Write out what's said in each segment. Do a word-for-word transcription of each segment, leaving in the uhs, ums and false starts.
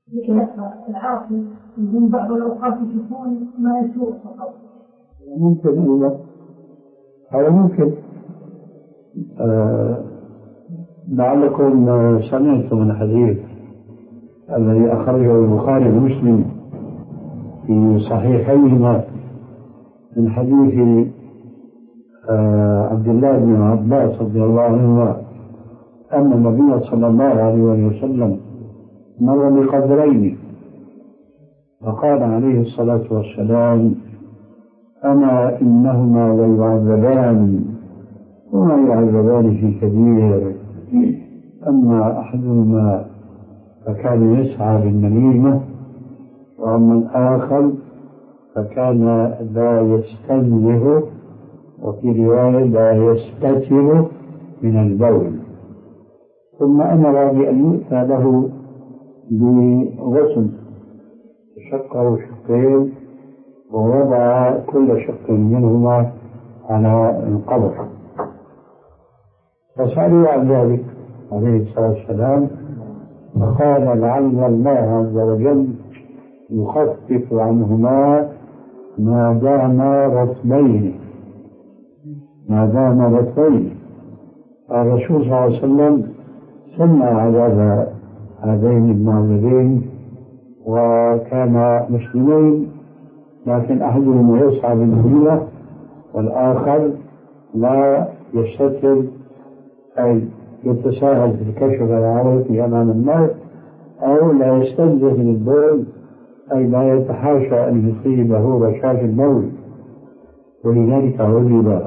لكن العاقل من بعض الأوقات يكون ما يسوء فقط. ممكن أيضا هذا ممكن. آه لعلكم سمعتم من الحديث الذي أخرجه البخاري ومسلم في صحيحيهما من حديث آه عبد الله بن عباس رضي الله عنهما أن النبي صلى الله عليه وسلم مر بقبرين فقال عليه الصلاة والسلام: أما إنهما ليعذبان وما يعذبان في كبير، أما أحدهما فكان يسعى بالنميمة، وأما الآخر فكان لا يستنزه، وفي رواية لا يستتر من البول. ثم أمر بأن يؤتى له بغسل شقه شقين ووضع كل شق منهما على القبر، فسألوا عن ذلك عليه الصلاة والسلام فقال: لعل الله عز وجل يخفف عنهما ما دام رطبين ما دام رطبين. الرسول صلى الله عليه وسلم سمع عذاب هذين المعذبين وكان مسلمين، لكن أحدهم يسعى بالنميمة والآخر لا يستتر، أي يتساهل في كشف العورة أمام الناس، أو لا يستنزه من البول، أي لا يتحاشى أن يصيبه رشاش البول، ولذلك عذب.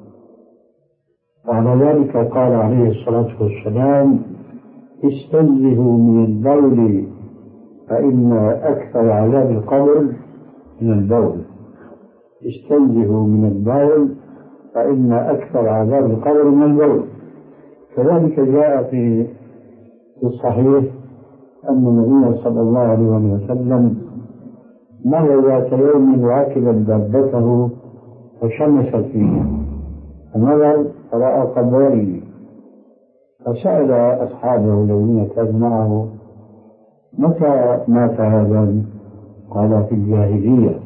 وعلى ذلك قال عليه الصلاة والسلام: استنزهوا من البول فإن أكثر عذاب القبر من البول. استنزهوا من البول فإن أكثر عذاب القبر من البول. كذلك جاء في الصحيح أن النبي صلى الله عليه وسلم مر ذات يوم راكبا دابته فشمست فيه، فنظر فرأى قبرين، فسأل أصحابه الذين كانوا معه: متى مات هذا؟ قال: في الجاهلية.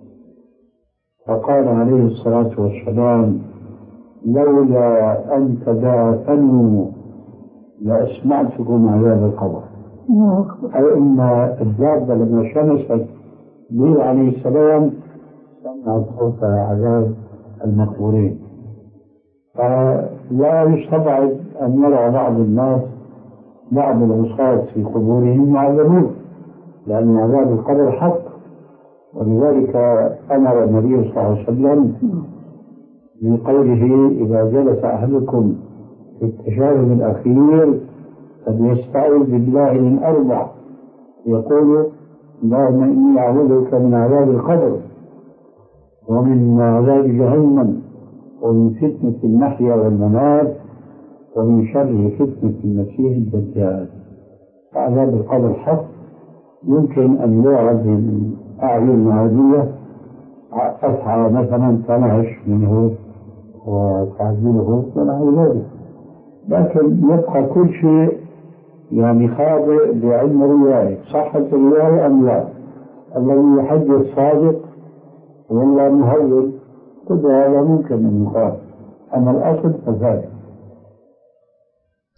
فقال عليه الصلاة والسلام: لولا أن تدافنوا لأسمعتكم عذاب القبر. أي أن الدابة لما شمست به عليه السلام سمعت صوت عذاب المقبورين. فلا يستبعد أن يرى بعض الناس بعض العصاة في قبورهم يعذبون، لأن عذاب القبر حق. ولذلك أمر النبي صلى الله عليه وسلم من قوله: إذا جلس أحدكم في التشهد الأخير فليستعذ بالله من أربع، يقول: اللهم إني أعوذ بك من عذاب القبر ومن عذاب جهنم ومن فتنة المحيا والممات ومن شر فتنة المسيح الدجال. عذاب القبر حق، يمكن أن يعرض من أعين عادية أسعى مثلا تنعش منه وتعذبه ونحو ذلك، لكن يبقى كل شيء يعني خاضع لعلم الرواية، صحة الرواية أم لا، الذي يحدث صادق ولا مهول، كل هذا ممكن أن يقال، أما الأصل فذلك.